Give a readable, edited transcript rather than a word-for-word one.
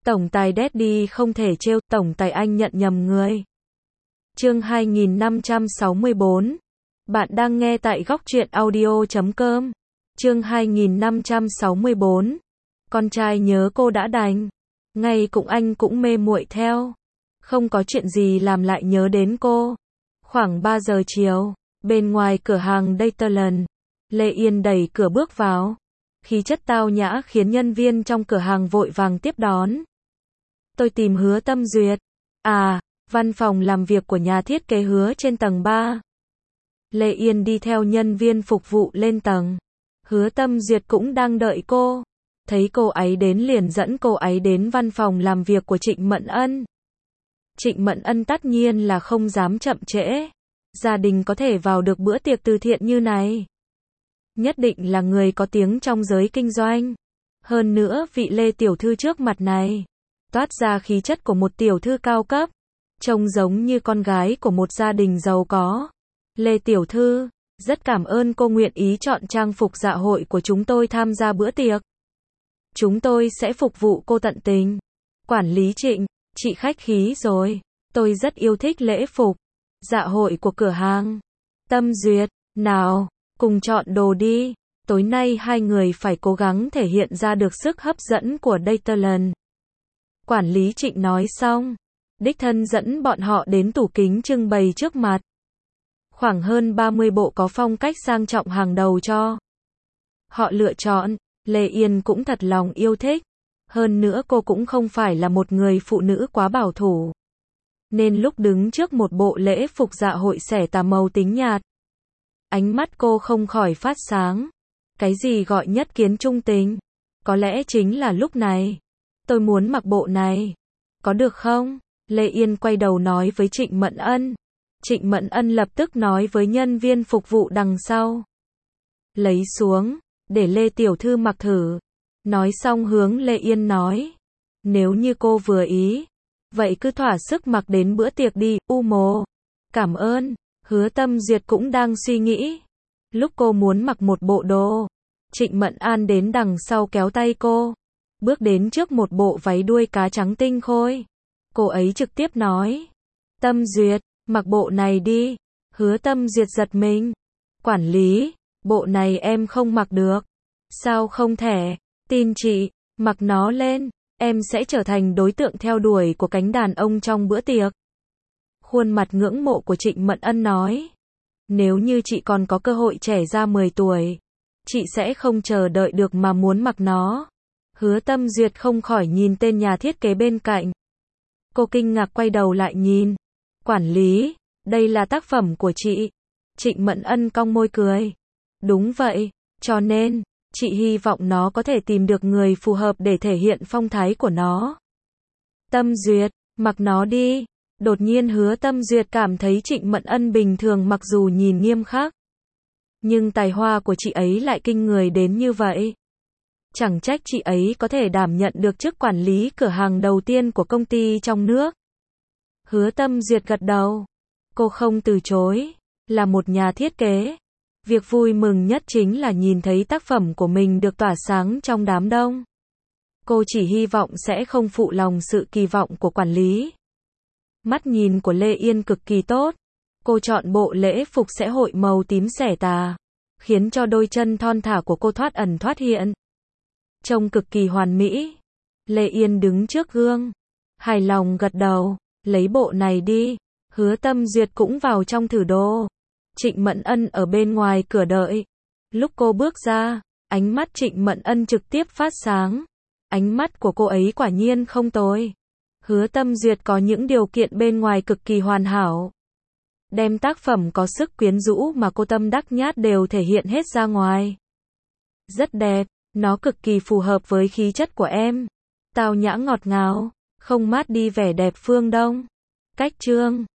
Tổng tài Daddy không thể trêu, tổng tài anh nhận nhầm người. Chương 2564. Bạn đang nghe tại góc truyện audio.com. Chương 2564. Con trai nhớ cô đã đành. Ngay cũng anh cũng mê muội theo. Không có chuyện gì làm lại nhớ đến cô. Khoảng 3 giờ chiều, bên ngoài cửa hàng Dayton, Lê Yên đẩy cửa bước vào. Khí chất tao nhã khiến nhân viên trong cửa hàng vội vàng tiếp đón. Tôi tìm Hứa Tâm Duyệt. À, văn phòng làm việc của nhà thiết kế Hứa trên tầng 3. Lê Yên đi theo nhân viên phục vụ lên tầng. Hứa Tâm Duyệt cũng đang đợi cô. Thấy cô ấy đến liền dẫn cô ấy đến văn phòng làm việc của Trịnh Mận Ân. Trịnh Mận Ân tất nhiên là không dám chậm trễ. Gia đình có thể vào được bữa tiệc từ thiện như này. Nhất định là người có tiếng trong giới kinh doanh. Hơn nữa vị Lê tiểu thư trước mặt này toát ra khí chất của một tiểu thư cao cấp, trông giống như con gái của một gia đình giàu có. Lê tiểu thư, rất cảm ơn cô nguyện ý chọn trang phục dạ hội của chúng tôi tham gia bữa tiệc. Chúng tôi sẽ phục vụ cô tận tình. Quản lý Trịnh, chị khách khí rồi. Tôi rất yêu thích lễ phục dạ hội của cửa hàng. Tâm Duyệt, nào, cùng chọn đồ đi. Tối nay hai người phải cố gắng thể hiện ra được sức hấp dẫn của Dayton. Quản lý Trịnh nói xong, đích thân dẫn bọn họ đến tủ kính trưng bày trước mặt. Khoảng hơn 30 bộ có phong cách sang trọng hàng đầu cho họ lựa chọn. Lê Yên cũng thật lòng yêu thích. Hơn nữa cô cũng không phải là một người phụ nữ quá bảo thủ. Nên lúc đứng trước một bộ lễ phục dạ hội xẻ tà màu tím nhạt, ánh mắt cô không khỏi phát sáng. Cái gì gọi nhất kiến trung tình? Có lẽ chính là lúc này. Tôi muốn mặc bộ này. Có được không? Lê Yên quay đầu nói với Trịnh Mận Ân. Trịnh Mận Ân lập tức nói với nhân viên phục vụ đằng sau. Lấy xuống, để Lê tiểu thư mặc thử. Nói xong hướng Lê Yên nói. Nếu như cô vừa ý, vậy cứ thỏa sức mặc đến bữa tiệc đi, u mồ. Cảm ơn. Hứa Tâm Duyệt cũng đang suy nghĩ. Lúc cô muốn mặc một bộ đồ, Trịnh Mận An đến đằng sau kéo tay cô. Bước đến trước một bộ váy đuôi cá trắng tinh khôi. Cô ấy trực tiếp nói. Tâm Duyệt, mặc bộ này đi. Hứa Tâm Duyệt giật mình. Quản lý, bộ này em không mặc được. Sao không thể? Tin chị, mặc nó lên. Em sẽ trở thành đối tượng theo đuổi của cánh đàn ông trong bữa tiệc. Khuôn mặt ngưỡng mộ của Trịnh Mận Ân nói. Nếu như chị còn có cơ hội trẻ ra 10 tuổi, chị sẽ không chờ đợi được mà muốn mặc nó. Hứa Tâm Duyệt không khỏi nhìn tên nhà thiết kế bên cạnh. Cô kinh ngạc quay đầu lại nhìn. Quản lý, đây là tác phẩm của chị. Trịnh Mận Ân cong môi cười. Đúng vậy, cho nên, chị hy vọng nó có thể tìm được người phù hợp để thể hiện phong thái của nó. Tâm Duyệt, mặc nó đi. Đột nhiên Hứa Tâm Duyệt cảm thấy Trịnh Mận Ân bình thường mặc dù nhìn nghiêm khắc, nhưng tài hoa của chị ấy lại kinh người đến như vậy. Chẳng trách chị ấy có thể đảm nhận được chức quản lý cửa hàng đầu tiên của công ty trong nước. Hứa Tâm Duyệt gật đầu. Cô không từ chối. Là một nhà thiết kế, việc vui mừng nhất chính là nhìn thấy tác phẩm của mình được tỏa sáng trong đám đông. Cô chỉ hy vọng sẽ không phụ lòng sự kỳ vọng của quản lý. Mắt nhìn của Lê Yên cực kỳ tốt. Cô chọn bộ lễ phục sẽ hội màu tím xẻ tà, khiến cho đôi chân thon thả của cô thoát ẩn thoát hiện. Trông cực kỳ hoàn mỹ. Lê Yên đứng trước gương, hài lòng gật đầu. Lấy bộ này đi. Hứa Tâm Duyệt cũng vào trong thử đồ. Trịnh Mận Ân ở bên ngoài cửa đợi. Lúc cô bước ra, ánh mắt Trịnh Mận Ân trực tiếp phát sáng. Ánh mắt của cô ấy quả nhiên không tồi. Hứa Tâm Duyệt có những điều kiện bên ngoài cực kỳ hoàn hảo. Đem tác phẩm có sức quyến rũ mà cô tâm đắc nhát đều thể hiện hết ra ngoài. Rất đẹp, nó cực kỳ phù hợp với khí chất của em. Tao nhã ngọt ngào, không mát đi vẻ đẹp phương Đông. Cách chương